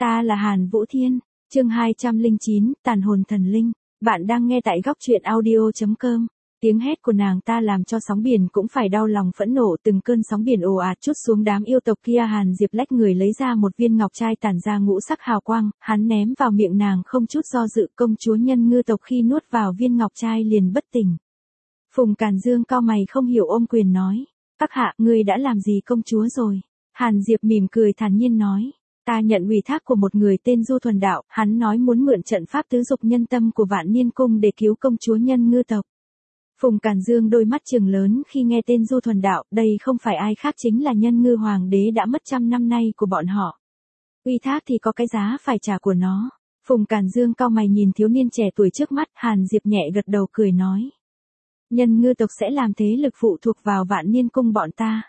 Ta là Hàn Vũ Thiên, chương 209, Tàn hồn thần linh. Bạn đang nghe tại góc truyện audio.com. Tiếng hét của nàng ta làm cho sóng biển cũng phải đau lòng phẫn nộ, từng cơn sóng biển ồ ạt trút xuống đám yêu tộc kia. Hàn Diệp lách người lấy ra một viên ngọc trai tản ra ngũ sắc hào quang, hắn ném vào miệng nàng không chút do dự. Công chúa Nhân Ngư tộc khi nuốt vào viên ngọc trai liền bất tỉnh. Phùng Càn Dương cau mày không hiểu ôm quyền nói, các hạ, ngươi đã làm gì công chúa rồi? Hàn Diệp mỉm cười thản nhiên nói, ta nhận ủy thác của một người tên Du Thuần Đạo, hắn nói muốn mượn trận pháp tứ dục nhân tâm của Vạn Niên Cung để cứu công chúa Nhân Ngư tộc. Phùng Càn Dương đôi mắt trừng lớn khi nghe tên Du Thuần Đạo, đây không phải ai khác chính là Nhân Ngư Hoàng đế đã mất trăm năm nay của bọn họ. Ủy thác thì có cái giá phải trả của nó. Phùng Càn Dương cau mày nhìn thiếu niên trẻ tuổi trước mắt. Hàn Diệp nhẹ gật đầu cười nói, Nhân Ngư tộc sẽ làm thế lực phụ thuộc vào Vạn Niên Cung bọn ta.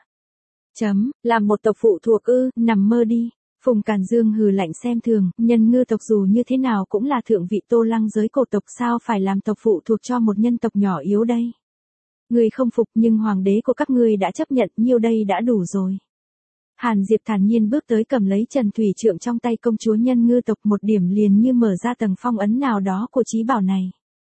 Làm một tộc phụ thuộc ư, nằm mơ đi. Phùng Càn Dương hừ lạnh xem thường, Nhân Ngư tộc dù như thế nào cũng là thượng vị Tô Lăng giới cổ tộc, sao phải làm tộc phụ thuộc cho một nhân tộc nhỏ yếu đây. Ngươi không phục nhưng hoàng đế của các ngươi đã chấp nhận, nhiêu đây đã đủ rồi. Hàn Diệp thản nhiên bước tới cầm lấy Trần Thủy Trượng trong tay công chúa Nhân Ngư tộc, một điểm liền như mở ra tầng phong ấn nào đó của trí bảo này.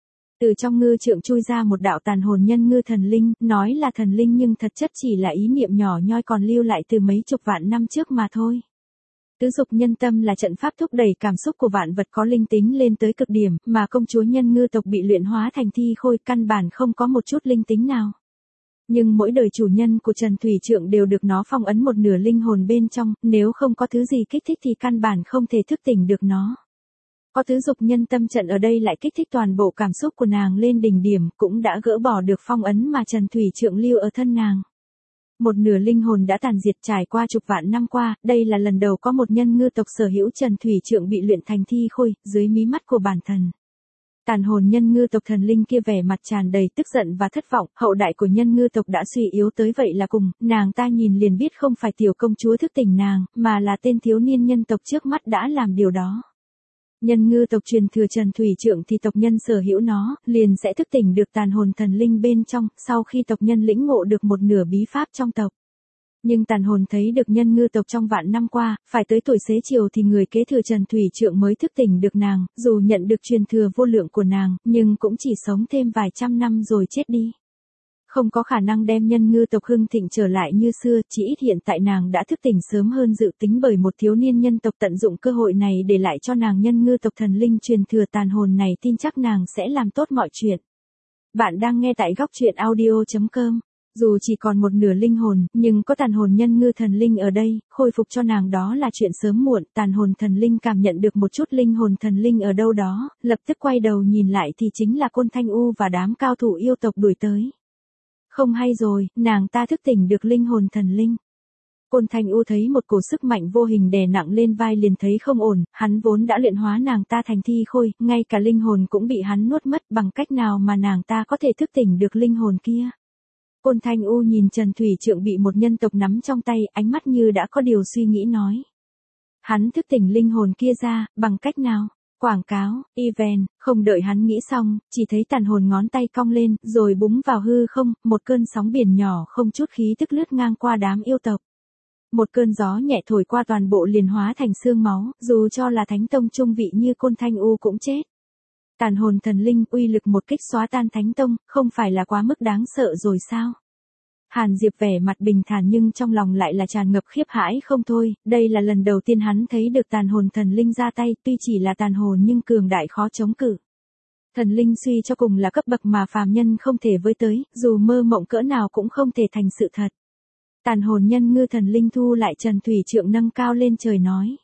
Từ trong ngư trượng chui ra một đạo tàn hồn nhân ngư thần linh, nói là thần linh nhưng thật chất chỉ là ý niệm nhỏ nhoi còn lưu lại từ mấy chục vạn năm trước mà thôi. Tứ dục nhân tâm là trận pháp thúc đẩy cảm xúc của vạn vật có linh tính lên tới cực điểm, mà công chúa Nhân Ngư tộc bị luyện hóa thành thi khôi, căn bản không có một chút linh tính nào. Nhưng mỗi đời chủ nhân của Trần Thủy Trượng đều được nó phong ấn một nửa linh hồn bên trong, nếu không có thứ gì kích thích thì căn bản không thể thức tỉnh được nó. Có tứ dục nhân tâm trận ở đây lại kích thích toàn bộ cảm xúc của nàng lên đỉnh điểm, cũng đã gỡ bỏ được phong ấn mà Trần Thủy Trượng lưu ở thân nàng. Một nửa linh hồn đã tàn diệt. Trải qua chục vạn năm qua, đây là lần đầu có một nhân ngư tộc sở hữu Trần Thủy Trượng bị luyện thành thi khôi, dưới mí mắt của bản thần. Tàn hồn nhân ngư tộc thần linh kia vẻ mặt tràn đầy tức giận và thất vọng, hậu đại của nhân ngư tộc đã suy yếu tới vậy là cùng, nàng ta nhìn liền biết không phải tiểu công chúa thức tỉnh nàng, mà là tên thiếu niên nhân tộc trước mắt đã làm điều đó. Nhân ngư tộc truyền thừa Trần Thủy Trượng thì tộc nhân sở hữu nó, liền sẽ thức tỉnh được tàn hồn thần linh bên trong, sau khi tộc nhân lĩnh ngộ được một nửa bí pháp trong tộc. Nhưng tàn hồn thấy được nhân ngư tộc trong vạn năm qua, phải tới tuổi xế chiều thì người kế thừa Trần Thủy Trượng mới thức tỉnh được nàng, dù nhận được truyền thừa vô lượng của nàng, nhưng cũng chỉ sống thêm vài trăm năm rồi chết đi. Không có khả năng đem nhân ngư tộc hưng thịnh trở lại như xưa, chỉ ít hiện tại nàng đã thức tỉnh sớm hơn dự tính bởi một thiếu niên nhân tộc tận dụng cơ hội này để lại cho nàng nhân ngư tộc thần linh truyền thừa tàn hồn này, tin chắc nàng sẽ làm tốt mọi chuyện. Bạn đang nghe tại góc truyện audio.com. Dù chỉ còn một nửa linh hồn, nhưng có tàn hồn nhân ngư thần linh ở đây, khôi phục cho nàng đó là chuyện sớm muộn. Tàn hồn thần linh cảm nhận được một chút linh hồn thần linh ở đâu đó, lập tức quay đầu nhìn lại thì chính là Côn Thanh U và đám cao thủ yêu tộc đuổi tới. Không hay rồi, nàng ta thức tỉnh được linh hồn thần linh. Côn Thanh U thấy một cổ sức mạnh vô hình đè nặng lên vai liền thấy không ổn, hắn vốn đã luyện hóa nàng ta thành thi khôi, ngay cả linh hồn cũng bị hắn nuốt mất, bằng cách nào mà nàng ta có thể thức tỉnh được linh hồn kia. Côn Thanh U nhìn Trần Thủy Trượng bị một nhân tộc nắm trong tay, ánh mắt như đã có điều suy nghĩ nói. Hắn thức tỉnh linh hồn kia ra, bằng cách nào? Quảng cáo, event, không đợi hắn nghĩ xong, chỉ thấy tàn hồn ngón tay cong lên, rồi búng vào hư không, một cơn sóng biển nhỏ không chút khí tức lướt ngang qua đám yêu tộc. Một cơn gió nhẹ thổi qua toàn bộ liền hóa thành xương máu, dù cho là thánh tông trung vị như Côn Thanh U cũng chết. Tàn hồn thần linh uy lực một kích xóa tan thánh tông, không phải là quá mức đáng sợ rồi sao? Hàn Diệp vẻ mặt bình thản nhưng trong lòng lại là tràn ngập khiếp hãi không thôi, đây là lần đầu tiên hắn thấy được tàn hồn thần linh ra tay, tuy chỉ là tàn hồn nhưng cường đại khó chống cự. Thần linh suy cho cùng là cấp bậc mà phàm nhân không thể với tới, dù mơ mộng cỡ nào cũng không thể thành sự thật. Tàn hồn nhân ngư thần linh thu lại Trần Thủy Trượng nâng cao lên trời nói.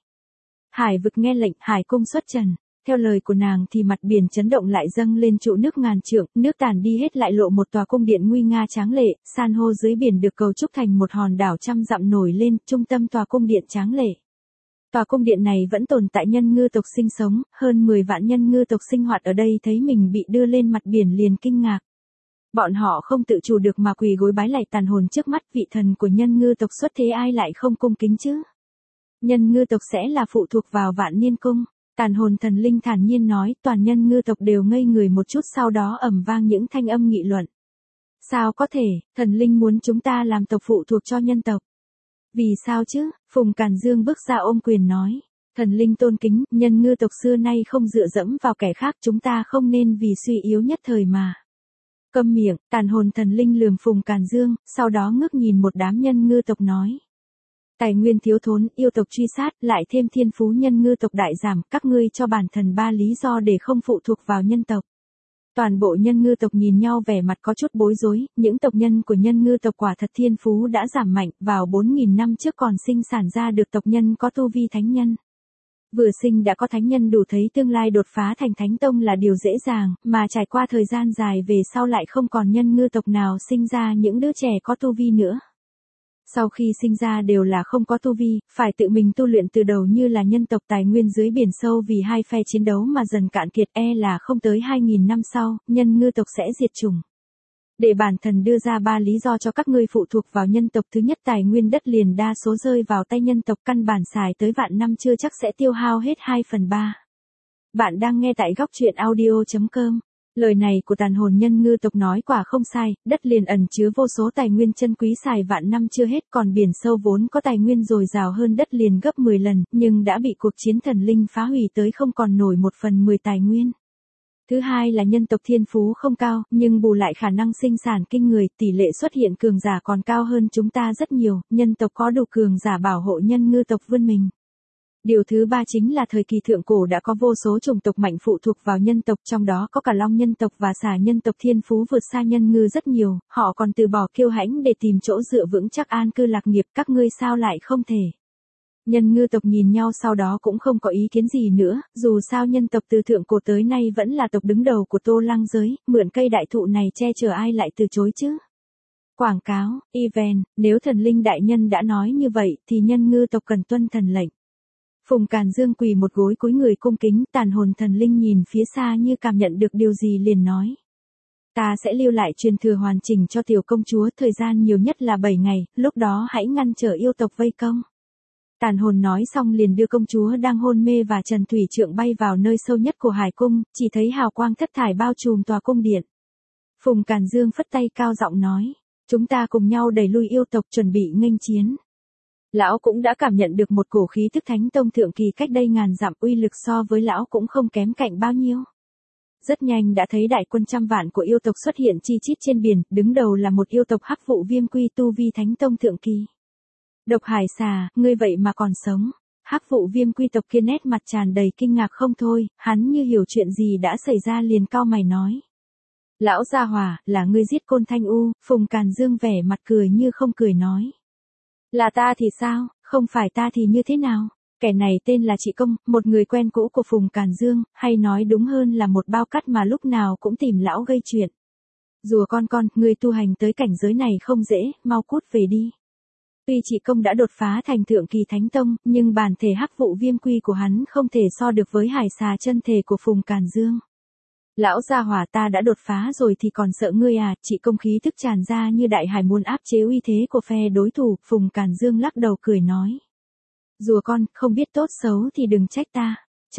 Hải vực nghe lệnh, hải cung xuất trần. Theo lời của nàng thì mặt biển chấn động lại dâng lên trụ nước ngàn trượng, nước tàn đi hết lại lộ một tòa cung điện nguy nga tráng lệ, san hô dưới biển được cấu trúc thành một hòn đảo trăm dặm nổi lên, trung tâm tòa cung điện tráng lệ. Tòa cung điện này vẫn tồn tại nhân ngư tộc sinh sống, hơn 10 vạn nhân ngư tộc sinh hoạt ở đây thấy mình bị đưa lên mặt biển liền kinh ngạc. Bọn họ không tự chủ được mà quỳ gối bái lạy tàn hồn trước mắt vị thần của nhân ngư tộc xuất thế, ai lại không cung kính chứ? Nhân ngư tộc sẽ là phụ thuộc vào Vạn Niên Cung. Tàn hồn thần linh thản nhiên nói, toàn nhân ngư tộc đều ngây người một chút, sau đó ầm vang những thanh âm nghị luận. Sao có thể, thần linh muốn chúng ta làm tộc phụ thuộc cho nhân tộc? Vì sao chứ? Phùng Càn Dương bước ra ôm quyền nói. Thần linh tôn kính, nhân ngư tộc xưa nay không dựa dẫm vào kẻ khác, chúng ta không nên vì suy yếu nhất thời mà. Câm miệng, tàn hồn thần linh lườm Phùng Càn Dương, sau đó ngước nhìn một đám nhân ngư tộc nói. Tài nguyên thiếu thốn, yêu tộc truy sát, lại thêm thiên phú nhân ngư tộc đại giảm, các ngươi cho bản thần 3 lý do để không phụ thuộc vào nhân tộc. Toàn bộ nhân ngư tộc nhìn nhau vẻ mặt có chút bối rối, những tộc nhân của nhân ngư tộc quả thật thiên phú đã giảm mạnh, vào 4.000 năm trước còn sinh sản ra được tộc nhân có tu vi thánh nhân. Vừa sinh đã có thánh nhân đủ thấy tương lai đột phá thành thánh tông là điều dễ dàng, mà trải qua thời gian dài về sau lại không còn nhân ngư tộc nào sinh ra những đứa trẻ có tu vi nữa. Sau khi sinh ra đều là không có tu vi, phải tự mình tu luyện từ đầu như là nhân tộc tài nguyên dưới biển sâu vì hai phe chiến đấu mà dần cạn kiệt, là không tới 2.000 năm sau, nhân ngư tộc sẽ diệt chủng. Để bản thần đưa ra 3 lý do cho các ngươi phụ thuộc vào nhân tộc. Thứ nhất, tài nguyên đất liền đa số rơi vào tay nhân tộc, căn bản xài tới vạn năm chưa chắc sẽ tiêu hao hết 2/3. Bạn đang nghe tại góc truyện audio.com. Lời này của tàn hồn nhân ngư tộc nói quả không sai, đất liền ẩn chứa vô số tài nguyên chân quý xài vạn năm chưa hết, còn biển sâu vốn có tài nguyên dồi dào hơn đất liền gấp 10 lần, nhưng đã bị cuộc chiến thần linh phá hủy tới không còn nổi 1/10 tài nguyên. Thứ hai là nhân tộc thiên phú không cao, nhưng bù lại khả năng sinh sản kinh người, tỷ lệ xuất hiện cường giả còn cao hơn chúng ta rất nhiều, nhân tộc có đủ cường giả bảo hộ nhân ngư tộc vươn mình. Điều thứ ba chính là thời kỳ thượng cổ đã có vô số chủng tộc mạnh phụ thuộc vào nhân tộc, trong đó có cả long nhân tộc và xà nhân tộc, thiên phú vượt xa nhân ngư rất nhiều, họ còn từ bỏ kiêu hãnh để tìm chỗ dựa vững chắc an cư lạc nghiệp, các ngươi sao lại không thể. Nhân ngư tộc nhìn nhau sau đó cũng không có ý kiến gì nữa, dù sao nhân tộc từ thượng cổ tới nay vẫn là tộc đứng đầu của Tô Lăng giới, mượn cây đại thụ này che chở ai lại từ chối chứ. Quảng cáo, event, nếu thần linh đại nhân đã nói như vậy thì nhân ngư tộc cần tuân thần lệnh. Phùng Càn Dương quỳ một gối cúi người cung kính, tàn hồn thần linh nhìn phía xa như cảm nhận được điều gì liền nói. Ta sẽ lưu lại truyền thừa hoàn chỉnh cho tiểu công chúa, thời gian nhiều nhất là 7 ngày, lúc đó hãy ngăn trở yêu tộc vây công. Tàn hồn nói xong liền đưa công chúa đang hôn mê và Trần Thủy Trượng bay vào nơi sâu nhất của hải cung, chỉ thấy hào quang thất thải bao trùm tòa cung điện. Phùng Càn Dương phất tay cao giọng nói, chúng ta cùng nhau đẩy lui yêu tộc, chuẩn bị nghênh chiến. Lão cũng đã cảm nhận được một cổ khí tức thánh tông thượng kỳ cách đây ngàn dặm, uy lực so với lão cũng không kém cạnh bao nhiêu. Rất nhanh đã thấy đại quân trăm vạn của yêu tộc xuất hiện chi chít trên biển, đứng đầu là một yêu tộc Hắc Vụ Viêm Quy tu vi thánh tông thượng kỳ. Độc Hải Xà, ngươi vậy mà còn sống. Hắc Vụ Viêm Quy tộc kia nét mặt tràn đầy kinh ngạc không thôi, hắn như hiểu chuyện gì đã xảy ra liền cau mày nói. Lão gia hỏa, là ngươi giết Côn Thanh U. Phùng Càn Dương vẻ mặt cười như không cười nói. Là ta thì sao, không phải ta thì như thế nào? Kẻ này tên là Chị Công, một người quen cũ của Phùng Càn Dương, hay nói đúng hơn là một bao cắt mà lúc nào cũng tìm lão gây chuyện. Rùa con, ngươi tu hành tới cảnh giới này không dễ, mau cút về đi. Tuy Chị Công đã đột phá thành thượng kỳ thánh tông, nhưng bản thể Hắc Vụ Viêm Quy của hắn không thể so được với hải xà chân thể của Phùng Càn Dương. Lão gia hỏa, ta đã đột phá rồi thì còn sợ ngươi à? Chị Công khí tức tràn ra như đại hải muốn áp chế uy thế của phe đối thủ. Phùng Càn Dương lắc đầu cười nói. Rùa con, không biết tốt xấu thì đừng trách ta.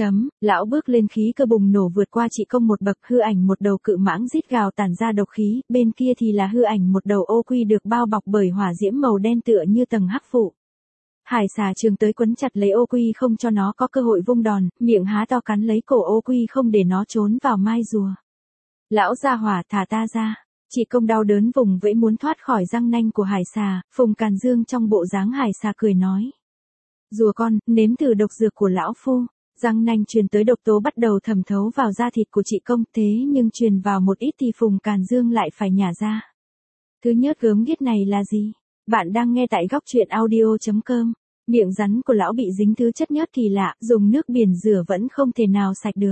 Lão bước lên, khí cơ bùng nổ vượt qua Chị Công một bậc, hư ảnh một đầu cự mãng rít gào tản ra độc khí, bên kia thì là hư ảnh một đầu ô quy được bao bọc bởi hỏa diễm màu đen tựa như tầng hắc vụ. Hải xà trường tới quấn chặt lấy ô quy không cho nó có cơ hội vung đòn, miệng há to cắn lấy cổ ô quy không để nó trốn vào mai rùa. Lão gia hỏa, thả ta ra. Chị Công đau đớn vùng vẫy muốn thoát khỏi răng nanh của hải xà. Phùng Càn Dương trong bộ dáng hải xà cười nói. Rùa con, nếm thử độc dược của lão phu. Răng nanh truyền tới độc tố bắt đầu thẩm thấu vào da thịt của Chị Công, thế nhưng truyền vào một ít thì Phùng Càn Dương lại phải nhả ra. Thứ nhớt gớm ghiếc này là gì? Bạn đang nghe tại góc truyện audio.com. Miệng rắn của lão bị dính thứ chất nhớt kỳ lạ, dùng nước biển rửa vẫn không thể nào sạch được.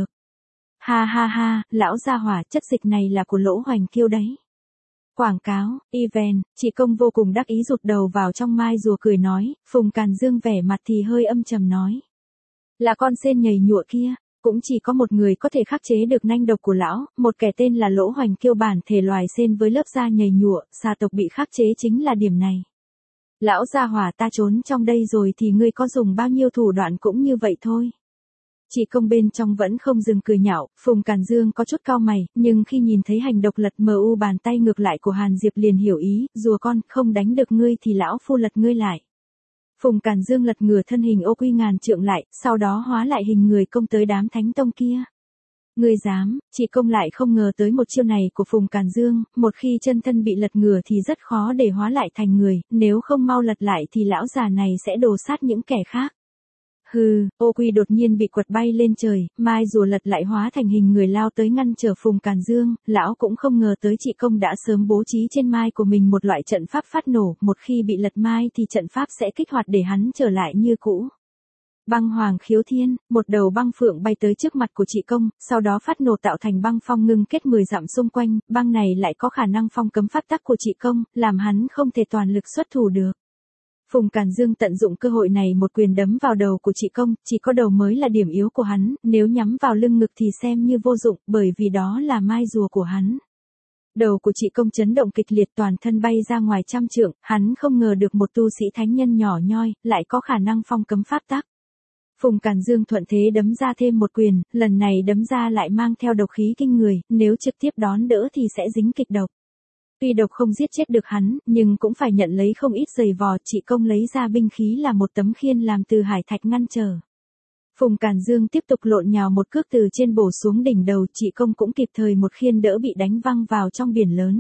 Ha ha ha, lão gia hỏa, chất dịch này là của Lỗ Hoành Kiêu đấy. Quảng cáo, event, Chị Công vô cùng đắc ý rụt đầu vào trong mai rùa cười nói. Phùng Càn Dương vẻ mặt thì hơi âm trầm nói. Là con sên nhầy nhụa kia, cũng chỉ có một người có thể khắc chế được nanh độc của lão, một kẻ tên là Lỗ Hoành Kiêu, bản thể loài sên với lớp da nhầy nhụa, xà tộc bị khắc chế chính là điểm này. Lão gia hỏa, ta trốn trong đây rồi thì ngươi có dùng bao nhiêu thủ đoạn cũng như vậy thôi. Chị Công bên trong vẫn không dừng cười nhạo. Phùng Càn Dương có chút cau mày, nhưng khi nhìn thấy hành độc lật mu bàn tay ngược lại của Hàn Diệp liền hiểu ý. Rùa con, không đánh được ngươi thì lão phu lật ngươi lại. Phùng Càn Dương lật ngửa thân hình ô quy ngàn trượng lại, sau đó hóa lại hình người công tới đám thánh tông kia. Ngươi dám, chị công lại không ngờ tới một chiêu này của Phùng Càn Dương, một khi chân thân bị lật ngửa thì rất khó để hóa lại thành người, nếu không mau lật lại thì lão già này sẽ đồ sát những kẻ khác. Hừ, ô quy đột nhiên bị quật bay lên trời, mai rùa lật lại hóa thành hình người lao tới ngăn trở Phùng Càn Dương, lão cũng không ngờ tới chị công đã sớm bố trí trên mai của mình một loại trận pháp phát nổ, một khi bị lật mai thì trận pháp sẽ kích hoạt để hắn trở lại như cũ. Băng hoàng khiếu thiên, một đầu băng phượng bay tới trước mặt của chị công, sau đó phát nổ tạo thành băng phong ngưng kết 10 dặm xung quanh, băng này lại có khả năng phong cấm pháp tắc của chị công, làm hắn không thể toàn lực xuất thủ được. Phùng Càn Dương tận dụng cơ hội này một quyền đấm vào đầu của chị công, chỉ có đầu mới là điểm yếu của hắn, nếu nhắm vào lưng ngực thì xem như vô dụng, bởi vì đó là mai rùa của hắn. Đầu của chị công chấn động kịch liệt, toàn thân bay ra ngoài trăm trượng, hắn không ngờ được một tu sĩ thánh nhân nhỏ nhoi, lại có khả năng phong cấm pháp tắc. Phùng Càn Dương thuận thế đấm ra thêm một quyền, lần này đấm ra lại mang theo độc khí kinh người, nếu trực tiếp đón đỡ thì sẽ dính kịch độc. Tuy độc không giết chết được hắn, nhưng cũng phải nhận lấy không ít giày vò, chị công lấy ra binh khí là một tấm khiên làm từ hải thạch ngăn trở. Phùng Càn Dương tiếp tục lộn nhào một cước từ trên bổ xuống đỉnh đầu, chị công cũng kịp thời một khiên đỡ bị đánh văng vào trong biển lớn.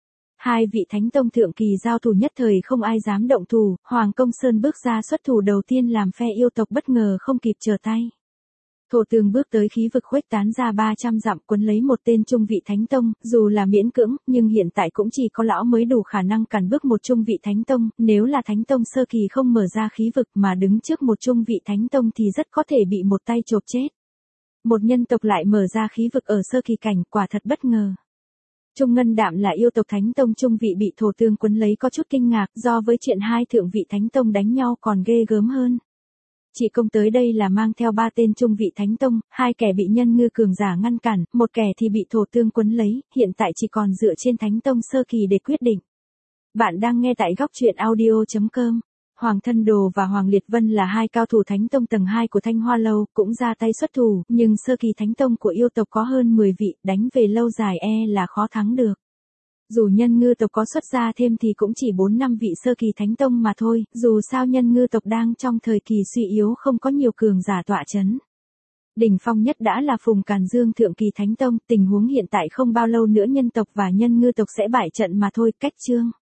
Hai vị thánh tông thượng kỳ giao thủ nhất thời không ai dám động thủ, Hoàng Công Sơn bước ra xuất thủ đầu tiên làm phe yêu tộc bất ngờ không kịp trở tay. Thổ tường bước tới khí vực khuếch tán ra 300 dặm quấn lấy một tên trung vị thánh tông, dù là miễn cưỡng, nhưng hiện tại cũng chỉ có lão mới đủ khả năng cản bước một trung vị thánh tông, nếu là thánh tông sơ kỳ không mở ra khí vực mà đứng trước một trung vị thánh tông thì rất có thể bị một tay chộp chết. Một nhân tộc lại mở ra khí vực ở sơ kỳ cảnh, quả thật bất ngờ. Trung Ngân Đạm là yêu tộc thánh tông trung vị bị thổ tương quấn lấy có chút kinh ngạc, do với chuyện hai thượng vị thánh tông đánh nhau còn ghê gớm hơn. Chị công tới đây là mang theo 3 tên trung vị thánh tông, 2 kẻ bị nhân ngư cường giả ngăn cản, một kẻ thì bị thổ tương quấn lấy, hiện tại chỉ còn dựa trên thánh tông sơ kỳ để quyết định. Bạn đang nghe tại góc truyện audio.com. Hoàng Thân Đồ và Hoàng Liệt Vân là 2 cao thủ thánh tông tầng 2 của Thanh Hoa Lâu, cũng ra tay xuất thủ, nhưng sơ kỳ thánh tông của yêu tộc có hơn 10 vị, đánh về lâu dài là khó thắng được. Dù nhân ngư tộc có xuất ra thêm thì cũng chỉ 4-5 vị sơ kỳ thánh tông mà thôi, dù sao nhân ngư tộc đang trong thời kỳ suy yếu không có nhiều cường giả tọa chấn. Đỉnh phong nhất đã là Phùng Càn Dương thượng kỳ thánh tông, tình huống hiện tại không bao lâu nữa nhân tộc và nhân ngư tộc sẽ bại trận mà thôi, cách chương.